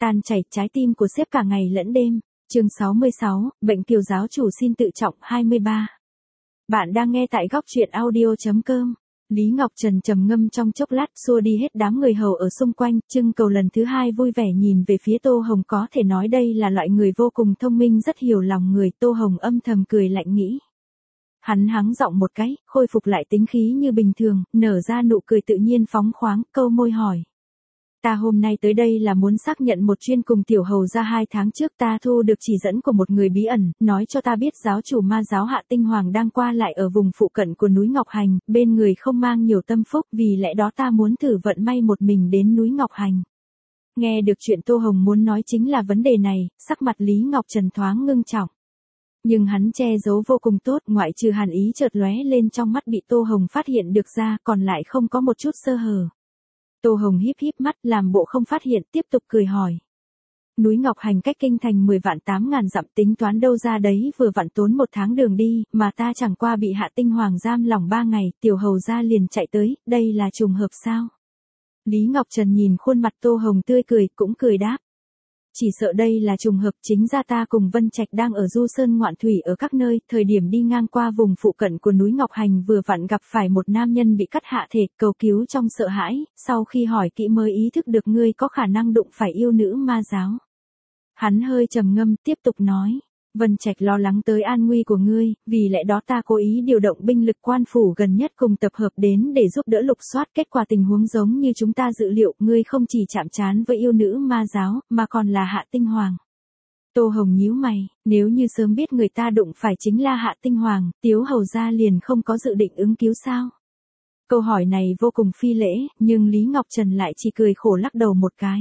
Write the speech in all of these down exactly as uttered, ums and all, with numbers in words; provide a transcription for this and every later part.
tan chảy trái tim của sếp cả ngày lẫn đêm. Chương sáu mươi sáu, bệnh kiều giáo chủ xin tự trọng hai mươi ba. Bạn đang nghe tại góc truyện audio chấm com. Lý Ngọc Trần trầm ngâm trong chốc lát, xua đi hết đám người hầu ở xung quanh, trưng cầu lần thứ hai vui vẻ nhìn về phía Tô Hồng, có thể nói đây là loại người vô cùng thông minh, rất hiểu lòng người. Tô Hồng âm thầm cười lạnh nghĩ. Hắn hắng giọng một cái, khôi phục lại tính khí như bình thường, nở ra nụ cười tự nhiên phóng khoáng, câu môi hỏi. Ta hôm nay tới đây là muốn xác nhận một chuyên cùng tiểu hầu ra hai tháng trước ta thu được chỉ dẫn của một người bí ẩn, nói cho ta biết giáo chủ ma giáo Hạ Tinh Hoàng đang qua lại ở vùng phụ cận của núi Ngọc Hành, bên người không mang nhiều tâm phúc, vì lẽ đó ta muốn thử vận may một mình đến núi Ngọc Hành. Nghe được chuyện Tô Hồng muốn nói chính là vấn đề này, sắc mặt Lý Ngọc Trần thoáng ngưng trọng. Nhưng hắn che giấu vô cùng tốt, ngoại trừ hàn ý chợt lóe lên trong mắt bị Tô Hồng phát hiện được ra, còn lại không có một chút sơ hở. Tô Hồng híp híp mắt, làm bộ không phát hiện, tiếp tục cười hỏi. Núi Ngọc Hành cách kinh thành mười vạn tám ngàn dặm, tính toán đâu ra đấy vừa vặn tốn một tháng đường đi, mà ta chẳng qua bị Hạ Tinh Hoàng giam lỏng ba ngày, tiểu hầu ra liền chạy tới, đây là trùng hợp sao? Lý Ngọc Trần nhìn khuôn mặt Tô Hồng tươi cười, cũng cười đáp. Chỉ sợ đây là trùng hợp, chính ra ta cùng Vân Trạch đang ở du sơn ngoạn thủy ở các nơi, thời điểm đi ngang qua vùng phụ cận của núi Ngọc Hành vừa vặn gặp phải một nam nhân bị cắt hạ thể, cầu cứu trong sợ hãi, sau khi hỏi kỹ mới ý thức được ngươi có khả năng đụng phải yêu nữ ma giáo. Hắn hơi trầm ngâm, tiếp tục nói. Vân Trạch lo lắng tới an nguy của ngươi, vì lẽ đó ta cố ý điều động binh lực quan phủ gần nhất cùng tập hợp đến để giúp đỡ lục soát, kết quả tình huống giống như chúng ta dự liệu, ngươi không chỉ chạm trán với yêu nữ ma giáo, mà còn là Hạ Tinh Hoàng. Tô Hồng nhíu mày, nếu như sớm biết người ta đụng phải chính là Hạ Tinh Hoàng, Tiếu hầu gia liền không có dự định ứng cứu sao? Câu hỏi này vô cùng phi lễ, nhưng Lý Ngọc Trần lại chỉ cười khổ lắc đầu một cái.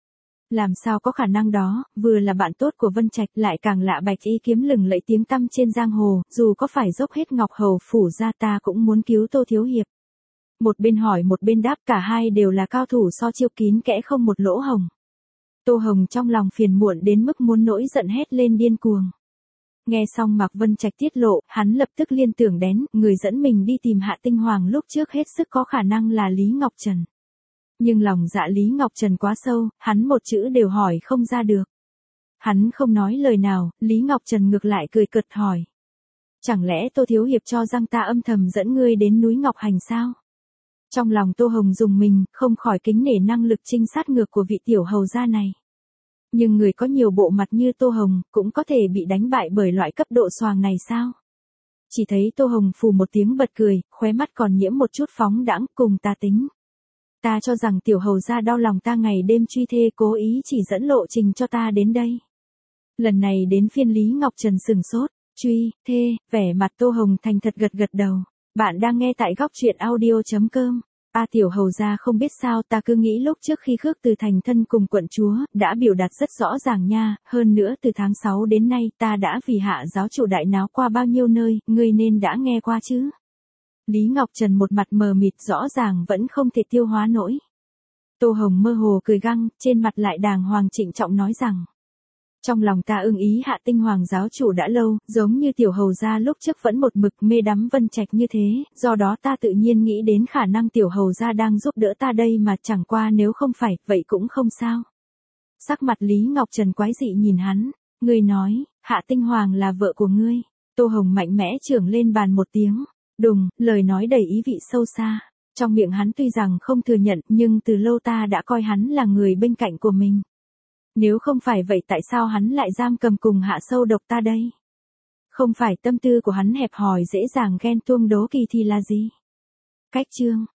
Làm sao có khả năng đó, vừa là bạn tốt của Vân Trạch lại càng lạ bạch y kiếm lừng lẫy tiếng tăm trên giang hồ, dù có phải dốc hết Ngọc Hầu phủ ra ta cũng muốn cứu Tô Thiếu Hiệp. Một bên hỏi một bên đáp, cả hai đều là cao thủ so chiêu kín kẽ không một lỗ hồng. Tô Hồng trong lòng phiền muộn đến mức muốn nổi giận hét lên điên cuồng. Nghe xong Mạc Vân Trạch tiết lộ, hắn lập tức liên tưởng đến, người dẫn mình đi tìm Hạ Tinh Hoàng lúc trước hết sức có khả năng là Lý Ngọc Trần. Nhưng lòng dạ Lý Ngọc Trần quá sâu, hắn một chữ đều hỏi không ra được. Hắn không nói lời nào, Lý Ngọc Trần ngược lại cười cợt hỏi. Chẳng lẽ Tô Thiếu Hiệp cho rằng ta âm thầm dẫn ngươi đến núi Ngọc Hành sao? Trong lòng Tô Hồng dùng mình, không khỏi kính nể năng lực trinh sát ngược của vị tiểu hầu gia này. Nhưng người có nhiều bộ mặt như Tô Hồng, cũng có thể bị đánh bại bởi loại cấp độ xoàng này sao? Chỉ thấy Tô Hồng phù một tiếng bật cười, khóe mắt còn nhiễm một chút phóng đãng, cùng ta tính. Ta cho rằng tiểu hầu gia đau lòng ta ngày đêm truy thê, cố ý chỉ dẫn lộ trình cho ta đến đây. Lần này đến phiên Lý Ngọc Trần sừng sốt, truy, thê, vẻ mặt Tô Hồng thành thật gật gật đầu. Bạn đang nghe tại góc truyện audio chấm com. A tiểu hầu gia không biết sao ta cứ nghĩ lúc trước khi Khước Từ thành thân cùng quận chúa, đã biểu đạt rất rõ ràng nha, hơn nữa từ tháng sáu đến nay ta đã vì Hạ giáo chủ đại náo qua bao nhiêu nơi, ngươi nên đã nghe qua chứ. Lý Ngọc Trần một mặt mờ mịt, rõ ràng vẫn không thể tiêu hóa nổi. Tô Hồng mơ hồ cười găng, trên mặt lại đàng hoàng trịnh trọng nói rằng. Trong lòng ta ưng ý Hạ Tinh Hoàng giáo chủ đã lâu, giống như tiểu hầu gia lúc trước vẫn một mực mê đắm Vân Trạch như thế, do đó ta tự nhiên nghĩ đến khả năng tiểu hầu gia đang giúp đỡ ta đây mà, chẳng qua nếu không phải, vậy cũng không sao. Sắc mặt Lý Ngọc Trần quái dị nhìn hắn, ngươi nói, Hạ Tinh Hoàng là vợ của ngươi. Tô Hồng mạnh mẽ chưởng lên bàn một tiếng. Đùng, lời nói đầy ý vị sâu xa. Trong miệng hắn tuy rằng không thừa nhận, nhưng từ lâu ta đã coi hắn là người bên cạnh của mình. Nếu không phải vậy tại sao hắn lại giam cầm cùng hạ sâu độc ta đây? Không phải tâm tư của hắn hẹp hòi dễ dàng ghen tuông đố kỵ thì là gì? Cách chương,